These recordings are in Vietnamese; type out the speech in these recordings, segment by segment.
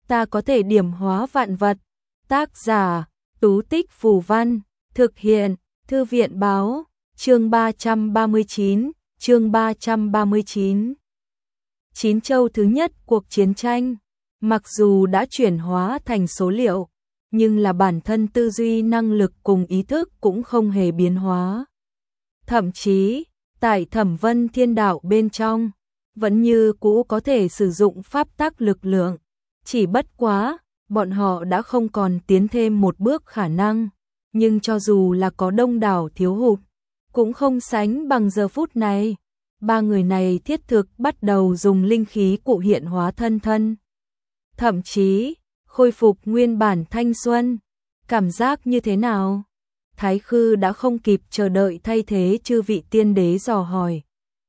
ta có thể điểm hóa vạn vật. Tác giả, Tú Tích Phù Văn, thực hiện, Thư viện Báo, chương 339, chương 339. Chín châu thứ nhất cuộc chiến tranh, mặc dù đã chuyển hóa thành số liệu, nhưng là bản thân tư duy năng lực cùng ý thức cũng không hề biến hóa. Thậm chí, tại Thẩm Vân Thiên Đạo bên trong, vẫn như cũ có thể sử dụng pháp tắc lực lượng, chỉ bất quá, bọn họ đã không còn tiến thêm một bước khả năng, nhưng cho dù là có đông đảo thiếu hụt, cũng không sánh bằng giờ phút này. Ba người này thiết thực bắt đầu dùng linh khí cụ hiện hóa thân, thậm chí khôi phục nguyên bản thanh xuân. Cảm giác như thế nào? Thái Khư đã không kịp chờ đợi thay thế chư vị tiên đế dò hỏi.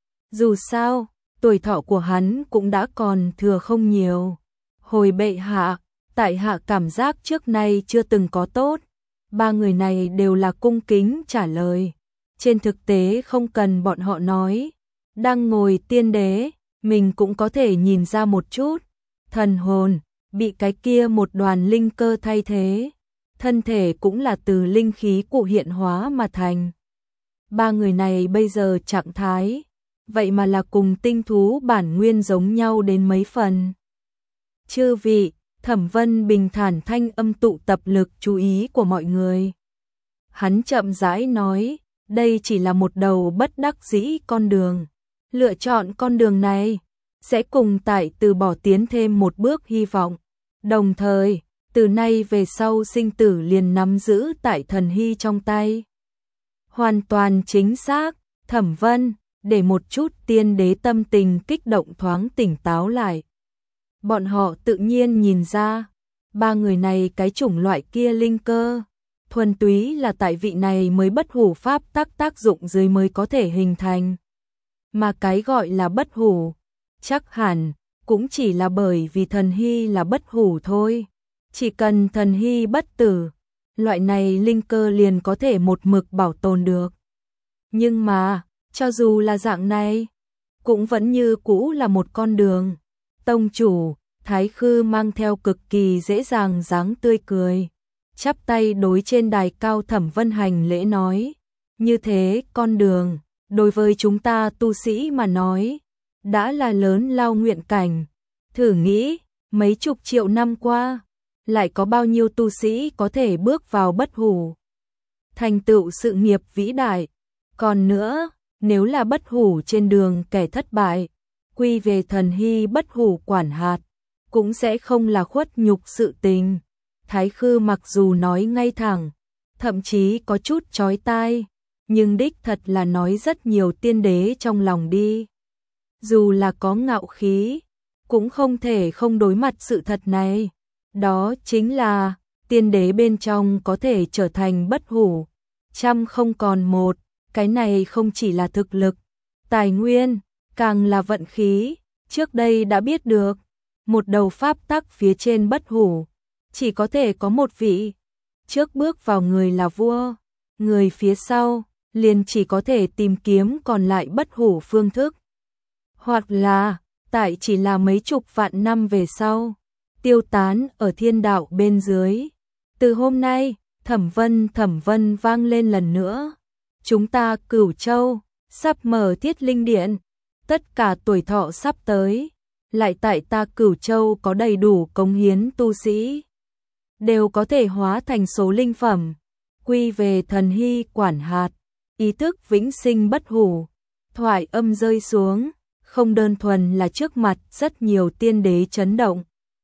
Dù sao, tuổi thọ của hắn cũng đã còn thừa không nhiều. Hồi bệ hạ, tại hạ cảm giác trước nay chưa từng có tốt. Ba người này đều là cung kính trả lời. Trên thực tế không cần bọn họ nói, đang ngồi tiên đế, mình cũng có thể nhìn ra một chút. Thần hồn bị cái kia một đoàn linh cơ thay thế, thân thể cũng là từ linh khí cụ hiện hóa mà thành. Ba người này bây giờ trạng thái, vậy mà là cùng tinh thú bản nguyên giống nhau đến mấy phần. Chư vị, Thẩm Vân bình thản thanh âm tụ tập lực chú ý của mọi người. Hắn chậm rãi nói, đây chỉ là một đầu bất đắc dĩ con đường. Lựa chọn con đường này, sẽ cùng tại từ bỏ tiến thêm một bước hy vọng. Đồng thời, từ nay về sau sinh tử liền nắm giữ tại Thần Hy trong tay. Hoàn toàn chính xác, Thẩm Vân, để một chút tiên đế tâm tình kích động thoáng tỉnh táo lại. Bọn họ tự nhiên nhìn ra, ba người này cái chủng loại kia linh cơ, thuần túy là tại vị này mới bất hủ pháp tác dụng dưới mới có thể hình thành. Mà cái gọi là bất hủ, chắc hẳn cũng chỉ là bởi vì Thần Hy là bất hủ thôi. Chỉ cần Thần Hy bất tử, loại này linh cơ liền có thể một mực bảo tồn được. Nhưng mà, cho dù là dạng này, cũng vẫn như cũ là một con đường. Tông chủ, Thái Khư mang theo cực kỳ dễ dàng dáng tươi cười, chắp tay đối trên đài cao Thẩm Vân hành lễ nói, như thế con đường, đối với chúng ta tu sĩ mà nói, đã là lớn lao nguyện cảnh. Thử nghĩ, mấy chục triệu năm qua, lại có bao nhiêu tu sĩ có thể bước vào bất hủ, thành tựu sự nghiệp vĩ đại. Còn nữa, nếu là bất hủ trên đường kẻ thất bại, quy về Thần Hy bất hủ quản hạt, cũng sẽ không là khuất nhục sự tình. Thái Khư mặc dù nói ngay thẳng, thậm chí có chút chói tai, nhưng đích thật là nói rất nhiều tiên đế trong lòng đi. Dù là có ngạo khí, cũng không thể không đối mặt sự thật này. Đó chính là, tiên đế bên trong có thể trở thành bất hủ, trăm không còn một. Cái này không chỉ là thực lực, tài nguyên, càng là vận khí. Trước đây đã biết được, một đầu pháp tắc phía trên bất hủ, chỉ có thể có một vị. Trước bước vào người là vua, người phía sau liền chỉ có thể tìm kiếm còn lại bất hủ phương thức. Hoặc là, tại chỉ là mấy chục vạn năm về sau, tiêu tán ở thiên đạo bên dưới. Từ hôm nay, Thẩm Vân vang lên lần nữa. Chúng ta Cửu Châu, sắp mở Thiết Linh Điện, tất cả tuổi thọ sắp tới, lại tại ta Cửu Châu có đầy đủ cống hiến tu sĩ, đều có thể hóa thành số linh phẩm, quy về Thần Hy quản hạt, ý thức vĩnh sinh bất hủ. Thoại âm rơi xuống, không đơn thuần là trước mặt rất nhiều tiên đế chấn động.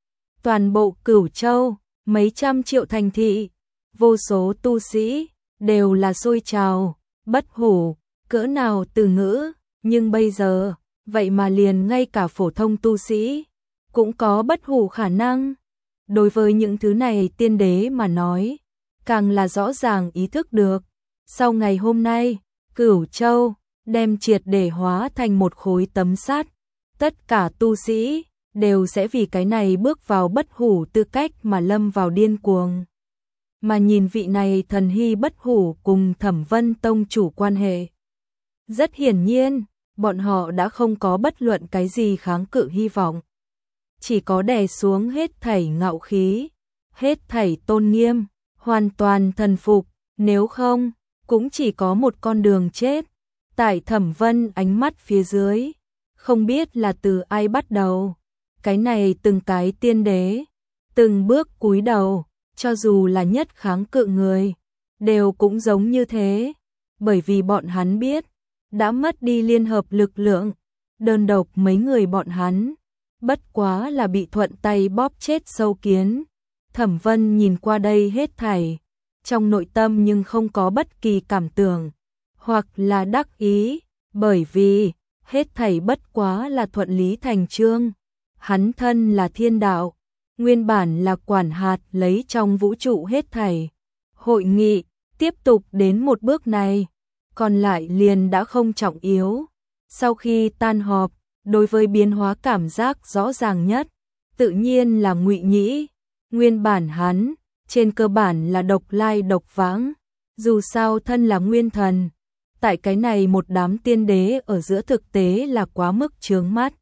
Toàn bộ Cửu Châu, mấy trăm triệu thành thị, vô số tu sĩ, đều là sôi trào. Bất hủ, cỡ nào từ ngữ, nhưng bây giờ, vậy mà liền ngay cả phổ thông tu sĩ, cũng có bất hủ khả năng. Đối với những thứ này tiên đế mà nói, càng là rõ ràng ý thức được. Sau ngày hôm nay, Cửu Châu, đem triệt để hóa thành một khối tấm sắt. Tất cả tu sĩ, đều sẽ vì cái này bước vào bất hủ tư cách mà lâm vào điên cuồng. Mà nhìn vị này Thần Hy bất hủ cùng Thẩm Vân tông chủ quan hệ. Rất hiển nhiên, bọn họ đã không có bất luận cái gì kháng cự hy vọng. chỉ có đè xuống hết thảy ngạo khí, hết thảy tôn nghiêm, hoàn toàn thần phục, nếu không, cũng chỉ có một con đường chết. Tại Thẩm Vân ánh mắt phía dưới, không biết là từ ai bắt đầu, cái này từng cái tiên đế, từng bước cúi đầu, cho dù là nhất kháng cự người, đều cũng giống như thế, bởi vì bọn hắn biết, đã mất đi liên hợp lực lượng, đơn độc mấy người bọn hắn, bất quá là bị thuận tay bóp chết sâu kiến. Thẩm Vân nhìn qua đây hết thảy, trong nội tâm nhưng không có bất kỳ cảm tưởng, hoặc là đắc ý, bởi vì hết thảy bất quá là thuận lý thành chương. Hắn thân là thiên đạo, nguyên bản là quản hạt lấy trong vũ trụ hết thảy. Hội nghị tiếp tục đến một bước này, còn lại liền đã không trọng yếu. Sau khi tan họp, đối với biến hóa cảm giác rõ ràng nhất, tự nhiên là Ngụy Nhĩ. Nguyên bản hắn, trên cơ bản là độc lai độc vãng, dù sao thân là nguyên thần. Tại cái này một đám tiên đế ở giữa thực tế là quá mức chướng mắt.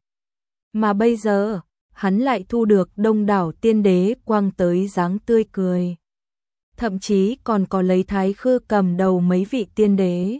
Mà bây giờ, hắn lại thu được đông đảo tiên đế quang tới dáng tươi cười. Thậm chí còn có lấy Thái Khư cầm đầu mấy vị tiên đế.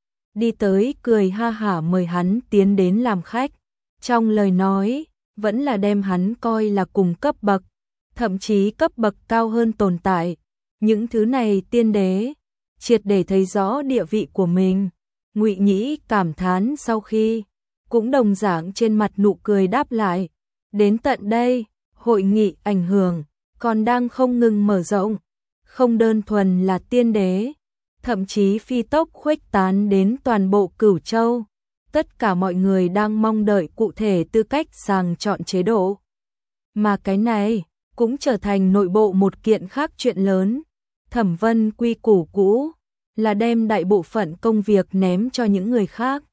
Đi tới cười ha hả mời hắn tiến đến làm khách. Trong lời nói, vẫn là đem hắn coi là cùng cấp bậc, thậm chí cấp bậc cao hơn tồn tại. Những thứ này tiên đế, triệt để thấy rõ địa vị của mình. Ngụy Nhĩ cảm thán sau khi, cũng đồng dạng trên mặt nụ cười đáp lại. Đến tận đây, hội nghị ảnh hưởng, còn đang không ngừng mở rộng. Không đơn thuần là tiên đế, thậm chí phi tốc khuếch tán đến toàn bộ Cửu Châu. Tất cả mọi người đang mong đợi cụ thể tư cách sàng chọn chế độ. Mà cái này, cũng trở thành nội bộ một kiện khác chuyện lớn. Thẩm Vân quy củ cũ, là đem đại bộ phận công việc ném cho những người khác.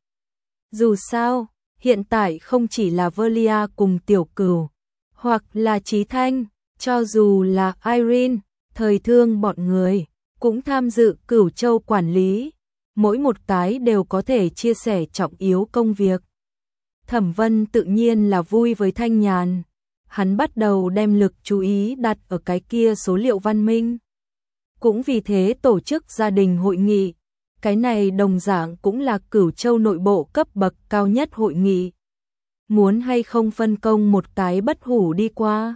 Dù sao, hiện tại không chỉ là Velia cùng Tiểu Cửu, hoặc là Chí Thanh, cho dù là Irene, Thời Thương bọn người, cũng tham dự Cửu Châu quản lý, mỗi một cái đều có thể chia sẻ trọng yếu công việc. Thẩm Vân tự nhiên là vui với Thanh Nhàn, hắn bắt đầu đem lực chú ý đặt ở cái kia số liệu văn minh. Cũng vì thế tổ chức gia đình hội nghị, cái này đồng dạng cũng là Cửu Châu nội bộ cấp bậc cao nhất hội nghị. Muốn hay không phân công một cái bất hủ đi qua?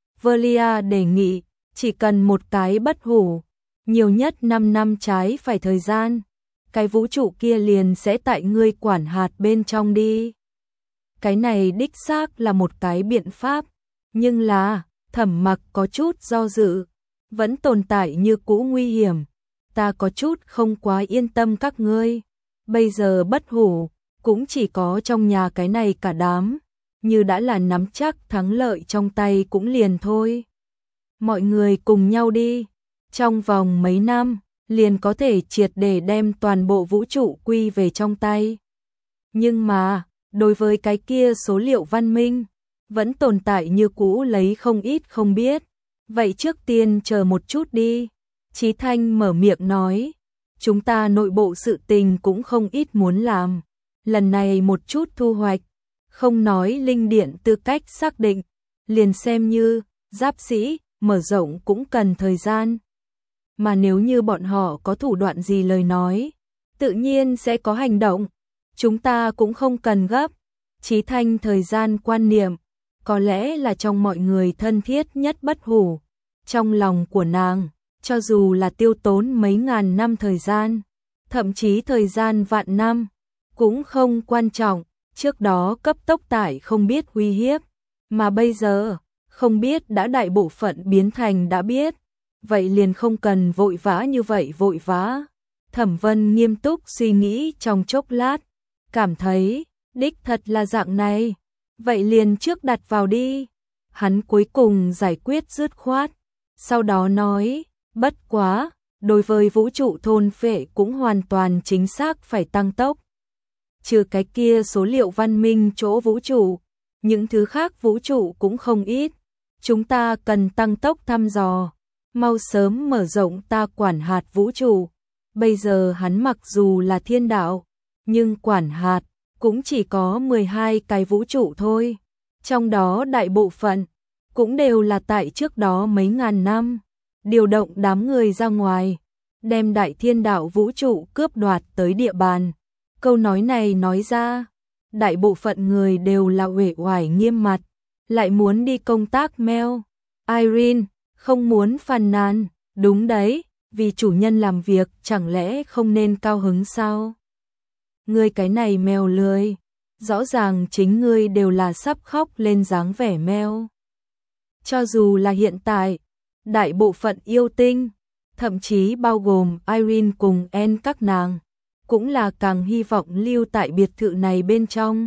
Velia đề nghị, chỉ cần một cái bất hủ, nhiều nhất 5 năm trái phải thời gian, cái vũ trụ kia liền sẽ tại ngươi quản hạt bên trong đi. Cái này đích xác là một cái biện pháp, nhưng là, Thẩm Mặc có chút do dự, vẫn tồn tại như cũ nguy hiểm, ta có chút không quá yên tâm các ngươi. Bây giờ bất hủ, cũng chỉ có trong nhà cái này cả đám, như đã là nắm chắc thắng lợi trong tay cũng liền thôi. Mọi người cùng nhau đi, trong vòng mấy năm, liền có thể triệt để đem toàn bộ vũ trụ quy về trong tay. Nhưng mà, đối với cái kia số liệu văn minh, vẫn tồn tại như cũ lấy không ít không biết. Vậy trước tiên chờ một chút đi. Chí Thanh mở miệng nói, chúng ta nội bộ sự tình cũng không ít muốn làm. Lần này một chút thu hoạch, không nói linh điện tư cách xác định, liền xem như giáp sĩ, mở rộng cũng cần thời gian. Mà nếu như bọn họ có thủ đoạn gì lời nói, tự nhiên sẽ có hành động. Chúng ta cũng không cần gấp. Chí Thanh thời gian quan niệm, có lẽ là trong mọi người thân thiết nhất bất hủ. Trong lòng của nàng, cho dù là tiêu tốn mấy ngàn năm thời gian, thậm chí thời gian vạn năm, cũng không quan trọng. Trước đó cấp tốc tải không biết uy hiếp, mà bây giờ, không biết đã đại bộ phận biến thành đã biết. Vậy liền không cần vội vã như vậy vội vã. Thẩm Vân nghiêm túc suy nghĩ trong chốc lát, cảm thấy, đích thật là dạng này. Vậy liền trước đặt vào đi. Hắn cuối cùng giải quyết dứt khoát. Sau đó nói, bất quá, đối với vũ trụ thôn phệ cũng hoàn toàn chính xác phải tăng tốc. Trừ cái kia số liệu văn minh chỗ vũ trụ, những thứ khác vũ trụ cũng không ít. Chúng ta cần tăng tốc thăm dò, mau sớm mở rộng ta quản hạt vũ trụ. Bây giờ hắn mặc dù là thiên đạo, nhưng quản hạt cũng chỉ có 12 cái vũ trụ thôi. Trong đó đại bộ phận cũng đều là tại trước đó mấy ngàn năm, điều động đám người ra ngoài, đem đại thiên đạo vũ trụ cướp đoạt tới địa bàn. Câu nói này nói ra, đại bộ phận người đều là uể oải nghiêm mặt, lại muốn đi công tác mail. Irene không muốn phàn nàn, đúng đấy, vì chủ nhân làm việc chẳng lẽ không nên cao hứng sao? Ngươi cái này mèo lười, rõ ràng chính ngươi đều là sắp khóc lên dáng vẻ mèo. Cho dù là hiện tại, đại bộ phận yêu tinh, thậm chí bao gồm Irene cùng En các nàng, cũng là càng hy vọng lưu tại biệt thự này bên trong.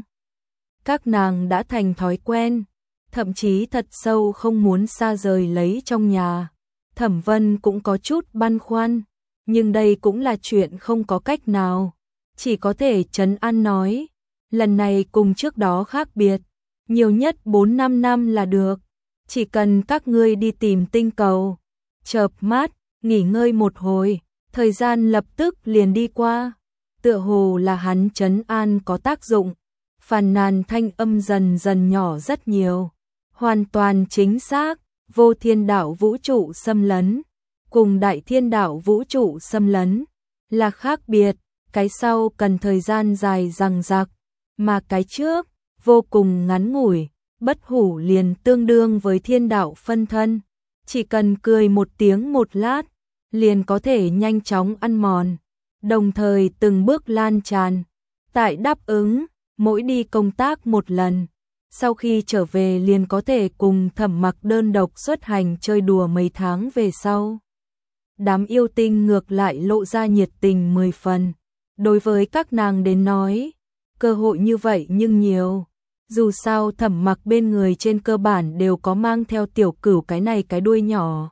Các nàng đã thành thói quen, thậm chí thật sâu không muốn xa rời lấy trong nhà. Thẩm Vân cũng có chút băn khoăn, nhưng đây cũng là chuyện không có cách nào, chỉ có thể trấn an nói, lần này cùng trước đó khác biệt, nhiều nhất 4-5 năm là được, chỉ cần các ngươi đi tìm tinh cầu, chợp mắt, nghỉ ngơi một hồi, thời gian lập tức liền đi qua. Tựa hồ là hắn trấn an có tác dụng, phàn nàn thanh âm dần dần nhỏ rất nhiều. Hoàn toàn chính xác, vô thiên đạo vũ trụ xâm lấn, cùng đại thiên đạo vũ trụ xâm lấn, là khác biệt, cái sau cần thời gian dài dằng dặc, mà cái trước, vô cùng ngắn ngủi, bất hủ liền tương đương với thiên đạo phân thân, chỉ cần cười một tiếng một lát, liền có thể nhanh chóng ăn mòn, đồng thời từng bước lan tràn. Tại đáp ứng, mỗi đi công tác một lần, sau khi trở về liền có thể cùng Thẩm Mặc đơn độc xuất hành chơi đùa mấy tháng về sau. Đám yêu tinh ngược lại lộ ra nhiệt tình 10 phần. Đối với các nàng đến nói, cơ hội như vậy nhưng nhiều. Dù sao Thẩm Mặc bên người trên cơ bản đều có mang theo tiểu cửu cái này cái đuôi nhỏ.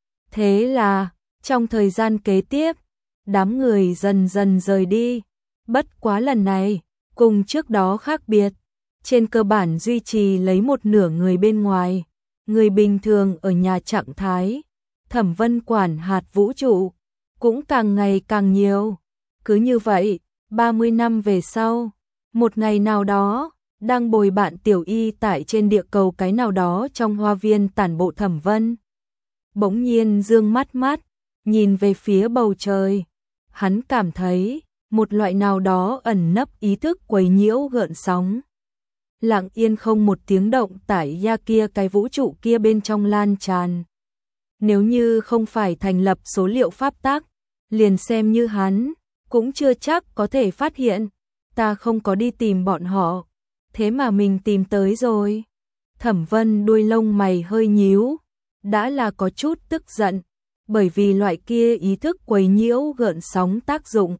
Thế là, trong thời gian kế tiếp, đám người dần dần rời đi. Bất quá lần này, cùng trước đó khác biệt, trên cơ bản duy trì lấy một nửa người bên ngoài, người bình thường ở nhà trạng thái. Thẩm Vân quản hạt vũ trụ cũng càng ngày càng nhiều. Cứ như vậy, 30 năm về sau, một ngày nào đó, đang bồi bạn Tiểu Y tại trên địa cầu cái nào đó trong hoa viên tản bộ. Thẩm Vân bỗng nhiên dương mắt, nhìn về phía bầu trời. Hắn cảm thấy một loại nào đó ẩn nấp ý thức quấy nhiễu gợn sóng. Lặng yên không một tiếng động tại ya kia cái vũ trụ kia bên trong lan tràn. Nếu như không phải thành lập số liệu pháp tắc, liền xem như hắn, cũng chưa chắc có thể phát hiện. Ta không có đi tìm bọn họ, thế mà mình tìm tới rồi. Thẩm Vân đuôi lông mày hơi nhíu, đã là có chút tức giận, bởi vì loại kia ý thức quấy nhiễu gợn sóng tác dụng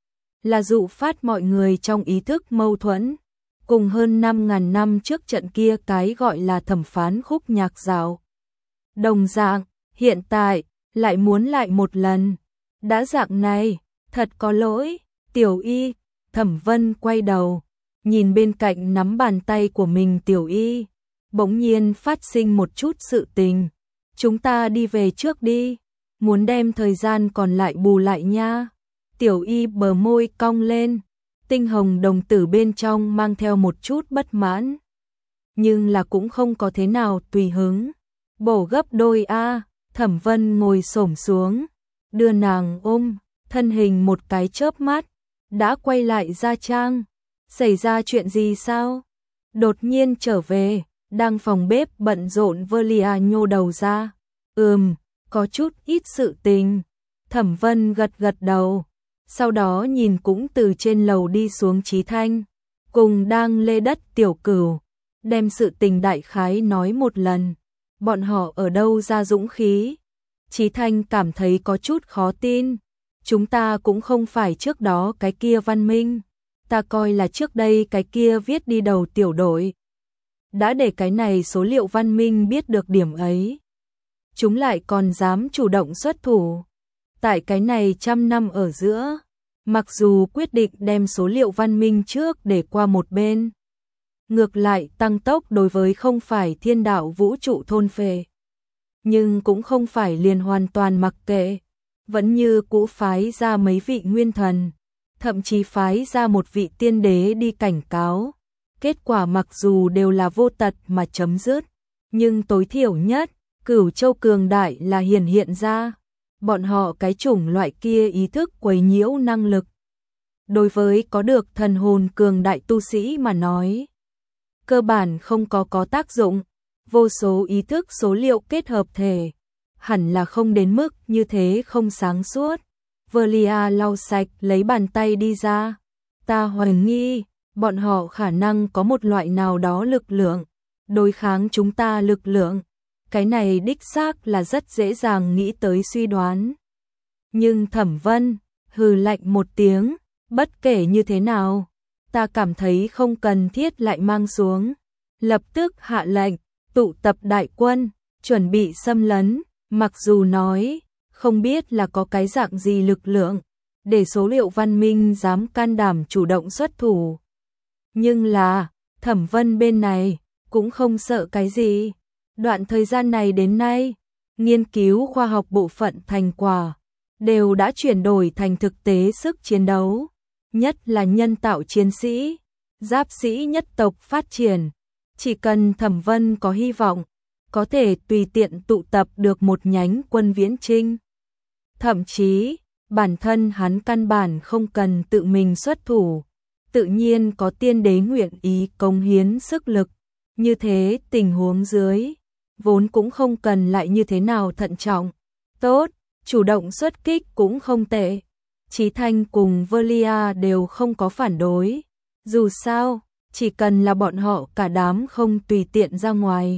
là dụ phát mọi người trong ý thức mâu thuẫn, cùng hơn 5.000 năm trước trận kia cái gọi là thẩm phán khúc nhạc dạo. Đồng dạng, hiện tại, lại muốn lại một lần. Đã dạng này, thật có lỗi, Tiểu Y. Thẩm Vân quay đầu, nhìn bên cạnh nắm bàn tay của mình Tiểu Y. Bỗng nhiên phát sinh một chút sự tình. Chúng ta đi về trước đi, muốn đem thời gian còn lại bù lại nha. Tiểu Y bờ môi cong lên, tinh hồng đồng tử bên trong mang theo một chút bất mãn. Nhưng là cũng không có thế nào tùy hứng. Bổ gấp đôi a. Thẩm Vân ngồi xổm xuống, đưa nàng ôm, thân hình một cái chớp mắt, đã quay lại gia trang. Xảy ra chuyện gì sao? Đột nhiên trở về, đang phòng bếp bận rộn. Velia nhô đầu ra. Có chút ít sự tình. Thẩm Vân gật gật đầu, sau đó nhìn cũng từ trên lầu đi xuống Chí Thanh, cùng đang lê đất Tiểu Cửu, đem sự tình đại khái nói một lần. Bọn họ ở đâu ra dũng khí? Chí Thanh cảm thấy có chút khó tin. Chúng ta cũng không phải trước đó cái kia văn minh, ta coi là trước đây cái kia viết đi đầu tiểu đội. Đã để cái này số liệu văn minh biết được điểm ấy, chúng lại còn dám chủ động xuất thủ. Tại cái này 100 năm ở giữa, mặc dù quyết định đem số liệu văn minh trước để qua một bên, ngược lại tăng tốc đối với không phải thiên đạo vũ trụ thôn phệ, nhưng cũng không phải liền hoàn toàn mặc kệ, vẫn như cũ phái ra mấy vị nguyên thần, thậm chí phái ra một vị tiên đế đi cảnh cáo, kết quả mặc dù đều là vô tật mà chấm dứt, nhưng tối thiểu nhất, Cửu Châu cường đại là hiện ra. Bọn họ cái chủng loại kia ý thức quấy nhiễu năng lực. Đối với có được thần hồn cường đại tu sĩ mà nói, cơ bản không có tác dụng, vô số ý thức số liệu kết hợp thể, hẳn là không đến mức như thế không sáng suốt. Velia lau sạch lấy bàn tay đi ra, ta hoài nghi, bọn họ khả năng có một loại nào đó lực lượng, đối kháng chúng ta lực lượng, cái này đích xác là rất dễ dàng nghĩ tới suy đoán. Nhưng Thẩm Vân, hừ lạnh một tiếng, bất kể như thế nào, ta cảm thấy không cần thiết lại mang xuống, lập tức hạ lệnh, tụ tập đại quân, chuẩn bị xâm lấn, mặc dù nói, không biết là có cái dạng gì lực lượng, để số liệu văn minh dám can đảm chủ động xuất thủ. Nhưng là, Thẩm Vân bên này, cũng không sợ cái gì. Đoạn thời gian này đến nay, nghiên cứu khoa học bộ phận thành quả, đều đã chuyển đổi thành thực tế sức chiến đấu, nhất là nhân tạo chiến sĩ, giáp sĩ nhất tộc phát triển. Chỉ cần Thẩm Vân có hy vọng, có thể tùy tiện tụ tập được một nhánh quân viễn chinh. Thậm chí, bản thân hắn căn bản không cần tự mình xuất thủ, tự nhiên có tiên đế nguyện ý cống hiến sức lực. Như thế tình huống dưới, vốn cũng không cần lại như thế nào thận trọng. Tốt, chủ động xuất kích cũng không tệ. Chí Thanh cùng Velia đều không có phản đối. Dù sao, chỉ cần là bọn họ cả đám không tùy tiện ra ngoài.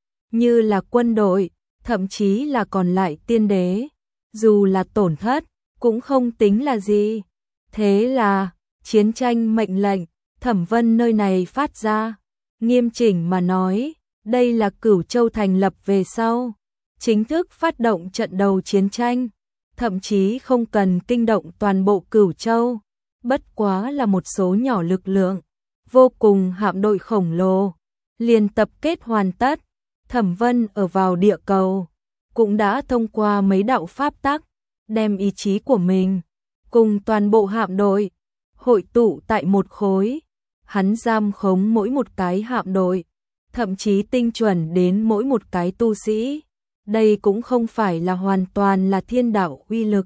Như là quân đội, thậm chí là còn lại tiên đế. Dù là tổn thất, cũng không tính là gì. Thế là, chiến tranh mệnh lệnh, Thẩm Vân nơi này phát ra. Nghiêm chỉnh mà nói, đây là Cửu Châu thành lập về sau, chính thức phát động trận đầu chiến tranh, thậm chí không cần kinh động toàn bộ Cửu Châu, bất quá là một số nhỏ lực lượng, vô cùng hạm đội khổng lồ, liền tập kết hoàn tất. Thẩm Vân ở vào địa cầu, cũng đã thông qua mấy đạo pháp tắc, đem ý chí của mình, cùng toàn bộ hạm đội, hội tụ tại một khối. Hắn giam khống mỗi một cái hạm đội, thậm chí tinh chuẩn đến mỗi một cái tu sĩ. Đây cũng không phải là hoàn toàn là thiên đạo uy lực.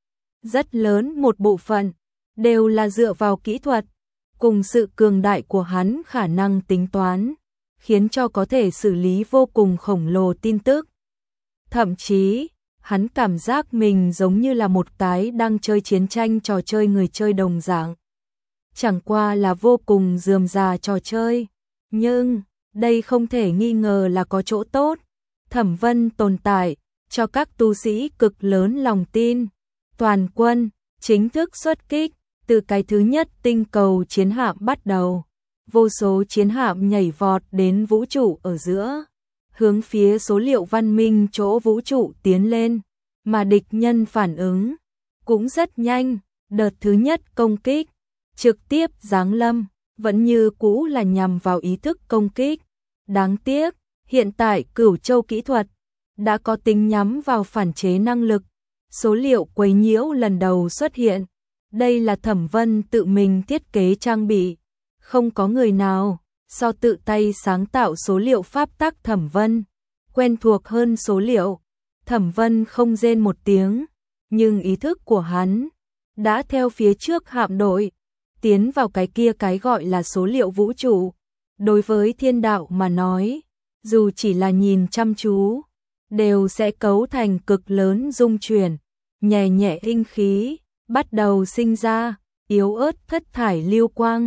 Rất lớn một bộ phận, đều là dựa vào kỹ thuật, cùng sự cường đại của hắn khả năng tính toán, khiến cho có thể xử lý vô cùng khổng lồ tin tức. Thậm chí, hắn cảm giác mình giống như là một cái đang chơi chiến tranh trò chơi người chơi đồng dạng. Chẳng qua là vô cùng rườm rà trò chơi, nhưng đây không thể nghi ngờ là có chỗ tốt. Thẩm Vân tồn tại, cho các tu sĩ cực lớn lòng tin. Toàn quân, chính thức xuất kích, từ cái thứ nhất tinh cầu chiến hạm bắt đầu. Vô số chiến hạm nhảy vọt đến vũ trụ ở giữa, hướng phía số liệu văn minh chỗ vũ trụ tiến lên, mà địch nhân phản ứng cũng rất nhanh. Đợt thứ nhất công kích trực tiếp giáng lâm, vẫn như cũ là nhằm vào ý thức công kích. Đáng tiếc, hiện tại Cửu Châu kỹ thuật đã có tính nhắm vào phản chế năng lực. Số liệu quấy nhiễu lần đầu xuất hiện. Đây là Thẩm Vân tự mình thiết kế trang bị. Không có người nào so tự tay sáng tạo số liệu pháp tắc Thẩm Vân quen thuộc hơn số liệu. Thẩm Vân không rên một tiếng, nhưng ý thức của hắn đã theo phía trước hạm đội tiến vào cái kia cái gọi là số liệu vũ trụ. Đối với thiên đạo mà nói, dù chỉ là nhìn chăm chú, đều sẽ cấu thành cực lớn rung chuyển, nhẹ nhẹ linh khí, bắt đầu sinh ra, yếu ớt thất thải lưu quang,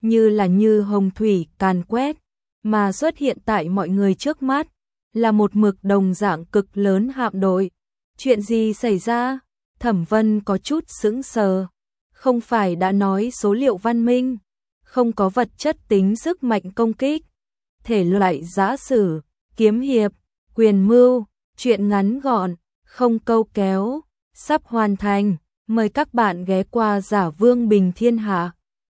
như hồng thủy càn quét, mà xuất hiện tại mọi người trước mắt, là một mực đồng dạng cực lớn hạm đội. Chuyện gì xảy ra? Thẩm Vân có chút sững sờ. Không phải đã nói số liệu văn minh, không có vật chất tính sức mạnh công kích. Thể loại giã sử, kiếm hiệp, quyền mưu, truyện ngắn gọn, không câu kéo, sắp hoàn thành. Mời các bạn ghé qua Giả Vương Bình Thiên Hạ.